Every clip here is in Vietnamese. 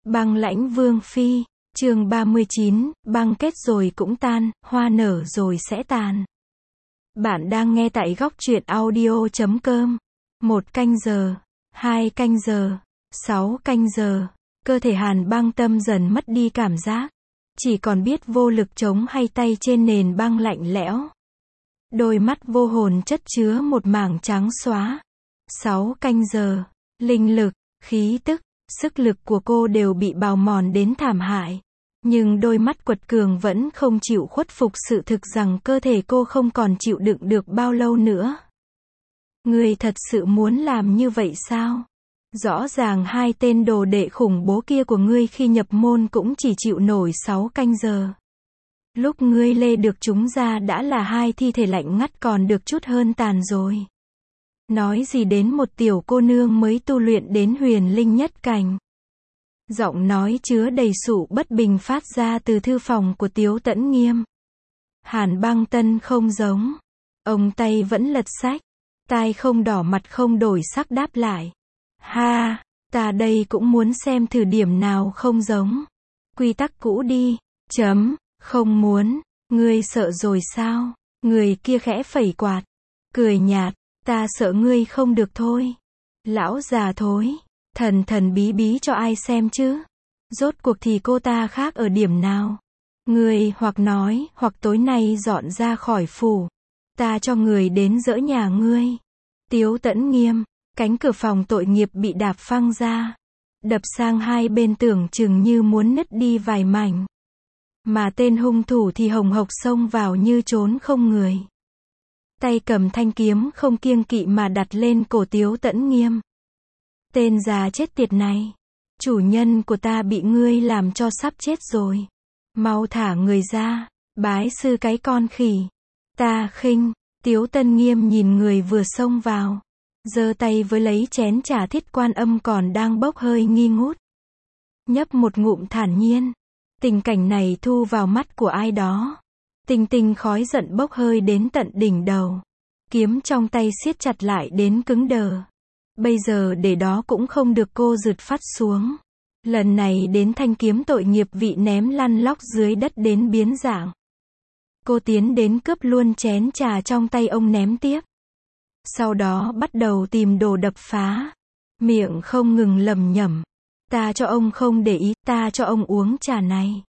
Băng Lãnh Vương Phi, chương 39, băng kết rồi cũng tan, hoa nở rồi sẽ tàn. Bạn đang nghe tại góc truyện audio.com. 1 canh giờ, 2 canh giờ, 6 canh giờ, cơ thể Hàn Băng Tâm dần mất đi cảm giác. Chỉ còn biết vô lực chống hai tay trên nền băng lạnh lẽo. Đôi mắt vô hồn chất chứa một mảng trắng xóa. 6 canh giờ, linh lực, khí tức, sức lực của cô đều bị bào mòn đến thảm hại. Nhưng đôi mắt quật cường vẫn không chịu khuất phục sự thực rằng cơ thể cô không còn chịu đựng được bao lâu nữa. Ngươi thật sự muốn làm như vậy sao? Rõ ràng hai tên đồ đệ khủng bố kia của ngươi khi nhập môn cũng chỉ chịu nổi 6 canh giờ. Lúc ngươi lê được chúng ra đã là hai thi thể lạnh ngắt còn được chút hơn tàn rồi. Nói gì đến một tiểu cô nương mới tu luyện đến huyền linh nhất cảnh. Giọng nói chứa đầy sự bất bình phát ra từ thư phòng của Tiếu Tẫn Nghiêm. Hàn Băng Tân không giống. Ông tay vẫn lật sách. Tai không đỏ mặt không đổi sắc đáp lại. Ha, ta đây cũng muốn xem thử điểm nào không giống. Quy tắc cũ đi. Chấm, không muốn. Ngươi sợ rồi sao? Người kia khẽ phẩy quạt. Cười nhạt. Ta sợ ngươi không được thôi. Lão già thối. Thần thần bí bí cho ai xem chứ? Rốt cuộc thì cô ta khác ở điểm nào? Ngươi hoặc nói, hoặc tối nay dọn ra khỏi phủ. Ta cho người đến dỡ nhà ngươi. Tiếu Tẫn Nghiêm, cánh cửa phòng tội nghiệp bị đạp phăng ra. Đập sang hai bên tưởng chừng như muốn nứt đi vài mảnh. Mà tên hung thủ thì hồng hộc xông vào như trốn không người. Tay cầm thanh kiếm không kiêng kỵ mà đặt lên cổ Tiếu Tẫn Nghiêm. Tên già chết tiệt này. Chủ nhân của ta bị ngươi làm cho sắp chết rồi. Mau thả người ra. Bái sư cái con khỉ. Ta khinh. Tiếu Tẫn Nghiêm nhìn người vừa xông vào. Giơ tay với lấy chén trà Thiết Quan Âm còn đang bốc hơi nghi ngút. Nhấp một ngụm thản nhiên. Tình cảnh này thu vào mắt của ai đó. Tinh tinh khói giận bốc hơi đến tận đỉnh đầu. Kiếm trong tay siết chặt lại đến cứng đờ. Bây giờ để đó cũng không được, cô rụt phát xuống. Lần này đến thanh kiếm tội nghiệp vị ném lăn lóc dưới đất đến biến dạng. Cô tiến đến cướp luôn chén trà trong tay ông ném tiếp. Sau đó bắt đầu tìm đồ đập phá. Miệng không ngừng lẩm nhẩm. Ta cho ông không để ý, ta cho ông uống trà này.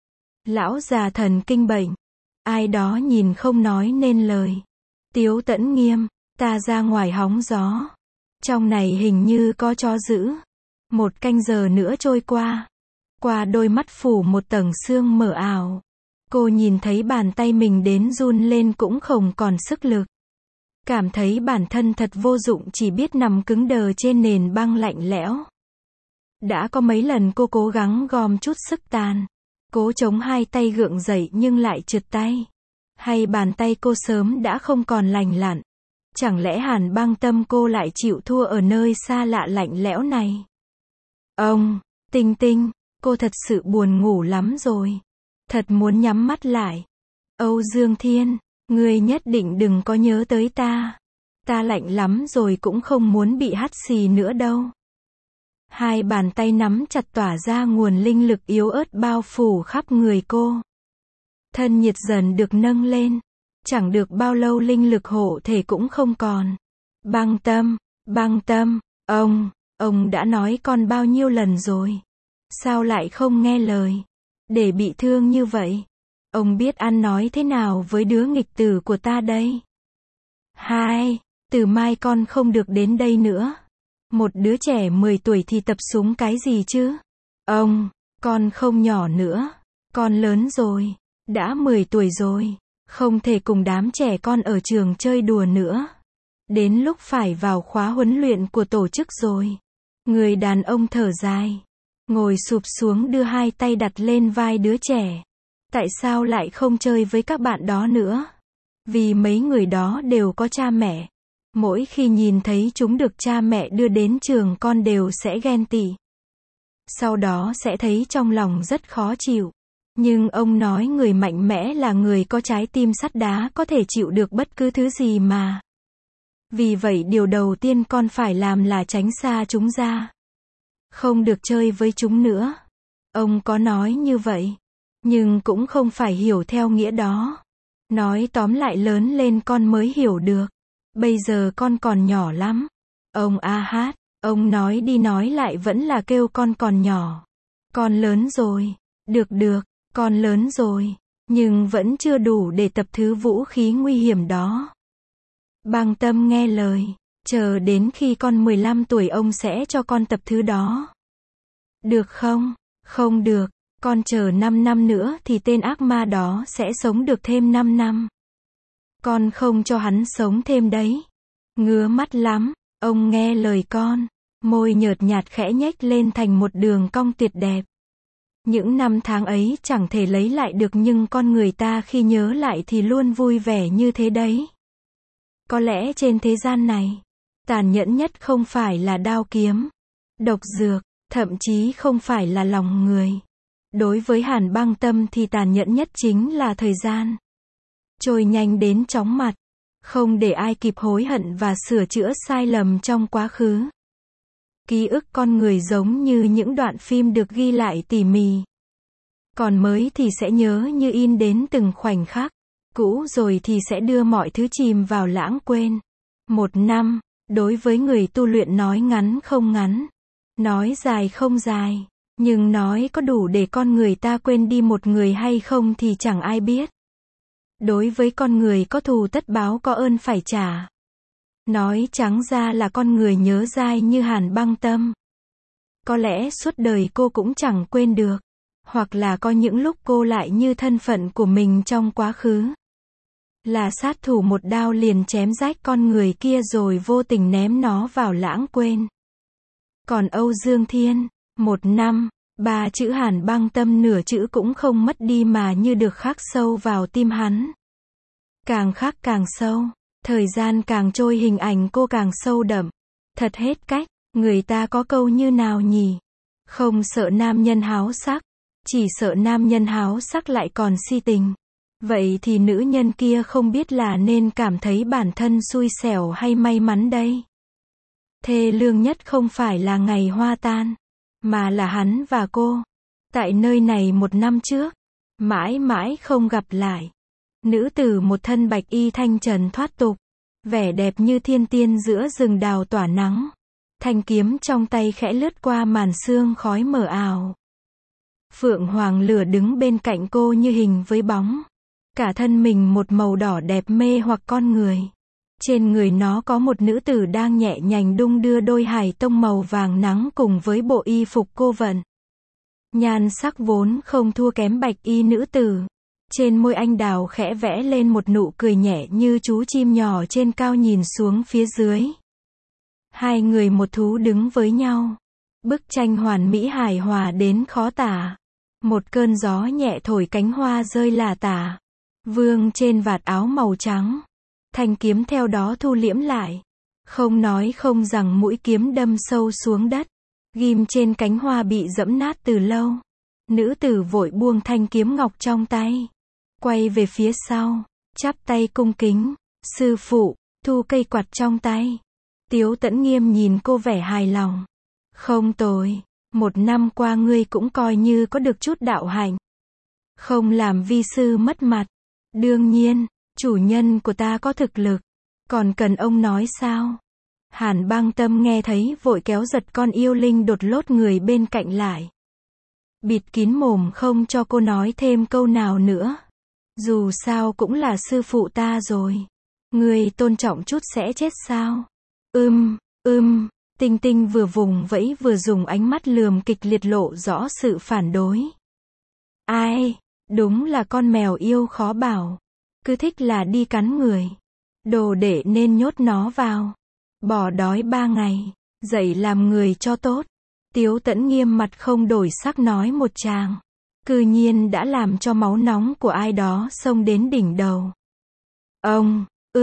Lão già thần kinh bệnh. Ai đó nhìn không nói nên lời. Tiếu Tẫn Nghiêm, ta ra ngoài hóng gió. Trong này hình như có chó dữ. 1 canh giờ nữa trôi qua. Qua đôi mắt phủ một tầng sương mờ ảo. Cô nhìn thấy bàn tay mình đến run lên cũng không còn sức lực. Cảm thấy bản thân thật vô dụng, chỉ biết nằm cứng đờ trên nền băng lạnh lẽo. Đã có mấy lần cô cố gắng gom chút sức tàn. Cố chống hai tay gượng dậy nhưng lại trượt tay. Hay bàn tay cô sớm đã không còn lành lặn. Chẳng lẽ Hàn Băng Tâm cô lại chịu thua ở nơi xa lạ lạnh lẽo này? Ông, Tinh Tinh, cô thật sự buồn ngủ lắm rồi. Thật muốn nhắm mắt lại. Âu Dương Thiên, ngươi nhất định đừng có nhớ tới ta. Ta lạnh lắm rồi cũng không muốn bị hắt xì nữa đâu. Hai bàn tay nắm chặt tỏa ra nguồn linh lực yếu ớt bao phủ khắp người cô. Thân nhiệt dần được nâng lên. Chẳng được bao lâu linh lực hộ thể cũng không còn. Băng Tâm, ông đã nói con bao nhiêu lần rồi. Sao lại không nghe lời? Để bị thương như vậy. Ông biết ăn nói thế nào với đứa nghịch tử của ta đây? Từ mai con không được đến đây nữa. Một đứa trẻ 10 tuổi thì tập súng cái gì chứ? Con không nhỏ nữa. Con lớn rồi. Đã 10 tuổi rồi. Không thể cùng đám trẻ con ở trường chơi đùa nữa. Đến lúc phải vào khóa huấn luyện của tổ chức rồi. Người đàn ông thở dài. Ngồi sụp xuống đưa hai tay đặt lên vai đứa trẻ. Tại sao lại không chơi với các bạn đó nữa? Vì mấy người đó đều có cha mẹ. Mỗi khi nhìn thấy chúng được cha mẹ đưa đến trường con đều sẽ ghen tị. Sau đó sẽ thấy trong lòng rất khó chịu. Nhưng ông nói người mạnh mẽ là người có trái tim sắt đá, có thể chịu được bất cứ thứ gì mà. Vì vậy điều đầu tiên con phải làm là tránh xa chúng ra. Không được chơi với chúng nữa. Ông có nói như vậy, nhưng cũng không phải hiểu theo nghĩa đó. Nói tóm lại lớn lên con mới hiểu được. Bây giờ con còn nhỏ lắm. Ông a hát, ông nói đi nói lại vẫn là kêu con còn nhỏ. Con lớn rồi. Được, con lớn rồi. Nhưng vẫn chưa đủ để tập thứ vũ khí nguy hiểm đó. Băng Tâm nghe lời. Chờ đến khi con 15 tuổi ông sẽ cho con tập thứ đó. Được không? Không được. Con chờ 5 năm nữa thì tên ác ma đó sẽ sống được thêm 5 năm. Con không cho hắn sống thêm đấy. Ngứa mắt lắm. Ông nghe lời con. Môi nhợt nhạt khẽ nhếch lên thành một đường cong tuyệt đẹp. Những năm tháng ấy chẳng thể lấy lại được nhưng con người ta khi nhớ lại thì luôn vui vẻ như thế đấy. Có lẽ trên thế gian này, tàn nhẫn nhất không phải là đao kiếm, độc dược, thậm chí không phải là lòng người. Đối với Hàn Băng Tâm thì tàn nhẫn nhất chính là thời gian. Trôi nhanh đến chóng mặt, không để ai kịp hối hận và sửa chữa sai lầm trong quá khứ. Ký ức con người giống như những đoạn phim được ghi lại tỉ mỉ. Còn mới thì sẽ nhớ như in đến từng khoảnh khắc. Cũ rồi thì sẽ đưa mọi thứ chìm vào lãng quên. 1 năm, đối với người tu luyện nói ngắn không ngắn, nói dài không dài, nhưng nói có đủ để con người ta quên đi một người hay không thì chẳng ai biết. Đối với con người có thù tất báo có ơn phải trả. Nói trắng ra là con người nhớ dai như Hàn Băng Tâm. Có lẽ suốt đời cô cũng chẳng quên được. Hoặc là có những lúc cô lại như thân phận của mình trong quá khứ. Là sát thủ một đao liền chém rách con người kia rồi vô tình ném nó vào lãng quên. Còn Âu Dương Thiên, 1 năm, 3 chữ Hàn Băng Tâm nửa chữ cũng không mất đi mà như được khắc sâu vào tim hắn. Càng khắc càng sâu, thời gian càng trôi hình ảnh cô càng sâu đậm. Thật hết cách, người ta có câu như nào nhỉ? Không sợ nam nhân háo sắc, chỉ sợ nam nhân háo sắc lại còn si tình. Vậy thì nữ nhân kia không biết là nên cảm thấy bản thân xui xẻo hay may mắn đây. Thê lương nhất không phải là ngày hoa tan, mà là hắn và cô. Tại nơi này 1 năm trước, mãi mãi không gặp lại. Nữ tử một thân bạch y thanh trần thoát tục, vẻ đẹp như thiên tiên giữa rừng đào tỏa nắng. Thanh kiếm trong tay khẽ lướt qua màn sương khói mờ ảo. Phượng Hoàng Lửa đứng bên cạnh cô như hình với bóng. Cả thân mình một màu đỏ đẹp mê hoặc con người. Trên người nó có một nữ tử đang nhẹ nhàng đung đưa đôi hài tông màu vàng nắng cùng với bộ y phục cô vận. Nhan sắc vốn không thua kém bạch y nữ tử. Trên môi anh đào khẽ vẽ lên một nụ cười nhẹ như chú chim nhỏ trên cao nhìn xuống phía dưới. Hai người một thú đứng với nhau. Bức tranh hoàn mỹ hài hòa đến khó tả. Một cơn gió nhẹ thổi cánh hoa rơi lả tả. Vương trên vạt áo màu trắng. Thanh kiếm theo đó thu liễm lại. Không nói không rằng mũi kiếm đâm sâu xuống đất. Ghim trên cánh hoa bị dẫm nát từ lâu. Nữ tử vội buông thanh kiếm ngọc trong tay. Quay về phía sau. Chắp tay cung kính. Sư phụ, thu cây quạt trong tay. Tiếu Tẫn Nghiêm nhìn cô vẻ hài lòng. Không tồi. 1 năm qua ngươi cũng coi như có được chút đạo hạnh. Không làm vi sư mất mặt. Đương nhiên, chủ nhân của ta có thực lực. Còn cần ông nói sao? Hàn Băng Tâm nghe thấy vội kéo giật con yêu linh đột lốt người bên cạnh lại. Bịt kín mồm không cho cô nói thêm câu nào nữa. Dù sao cũng là sư phụ ta rồi. Ngươi tôn trọng chút sẽ chết sao? Tinh Tinh vừa vùng vẫy vừa dùng ánh mắt lườm kịch liệt lộ rõ sự phản đối. Ai? Đúng là con mèo yêu khó bảo. Cứ thích là đi cắn người. Đồ đệ nên nhốt nó vào. Bỏ đói 3 ngày. Dậy làm người cho tốt. Tiếu Tẫn Nghiêm mặt không đổi sắc nói một tràng. Cư nhiên đã làm cho máu nóng của ai đó xông đến đỉnh đầu. Ông,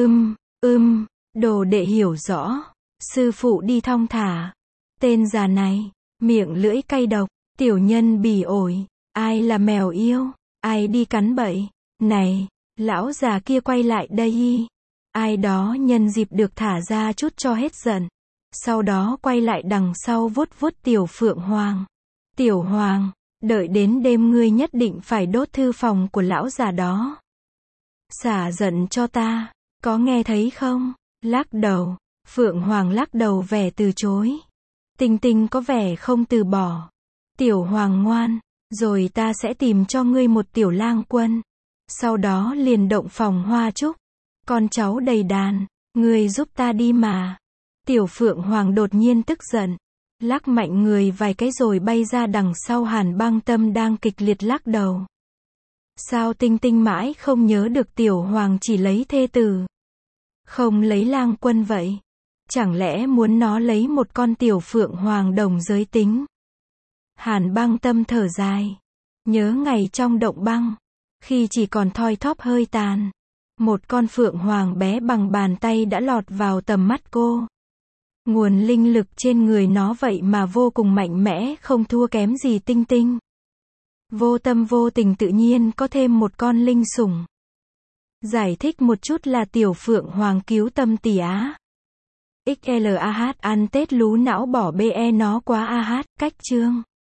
đồ đệ hiểu rõ. Sư phụ đi thong thả. Tên già này, miệng lưỡi cay độc, tiểu nhân bỉ ổi. Ai là mèo yêu? Ai đi cắn bậy? Này, lão già kia quay lại đây. Ai đó nhân dịp được thả ra chút cho hết giận. Sau đó quay lại đằng sau vuốt vuốt tiểu Phượng Hoàng. Tiểu Hoàng, Đợi đến đêm ngươi nhất định phải đốt thư phòng của lão già đó. Xả giận cho ta, có nghe thấy không? Lắc đầu. Phượng Hoàng lắc đầu vẻ từ chối. Tinh Tinh có vẻ không từ bỏ. Tiểu Hoàng ngoan, rồi ta sẽ tìm cho ngươi một tiểu lang quân. Sau đó liền động phòng hoa trúc. Con cháu đầy đàn, ngươi giúp ta đi mà. Tiểu Phượng Hoàng đột nhiên tức giận. Lắc mạnh người vài cái rồi bay ra đằng sau Hàn Băng Tâm đang kịch liệt lắc đầu. Sao Tinh Tinh mãi không nhớ được Tiểu Hoàng chỉ lấy thê tử, không lấy lang quân vậy? Chẳng lẽ muốn nó lấy một con Tiểu Phượng Hoàng đồng giới tính? Hàn Băng Tâm thở dài. Nhớ ngày trong động băng, khi chỉ còn thoi thóp hơi tàn, một con Phượng Hoàng bé bằng bàn tay đã lọt vào tầm mắt cô. Nguồn linh lực trên người nó vậy mà vô cùng mạnh mẽ, không thua kém gì Tinh Tinh. Vô tâm vô tình tự nhiên có thêm một con linh sủng. Giải thích một chút là Tiểu Phượng Hoàng cứu tâm tỷ á. XLAH ăn Tết lú não bỏ BE nó quá AH, cách chương.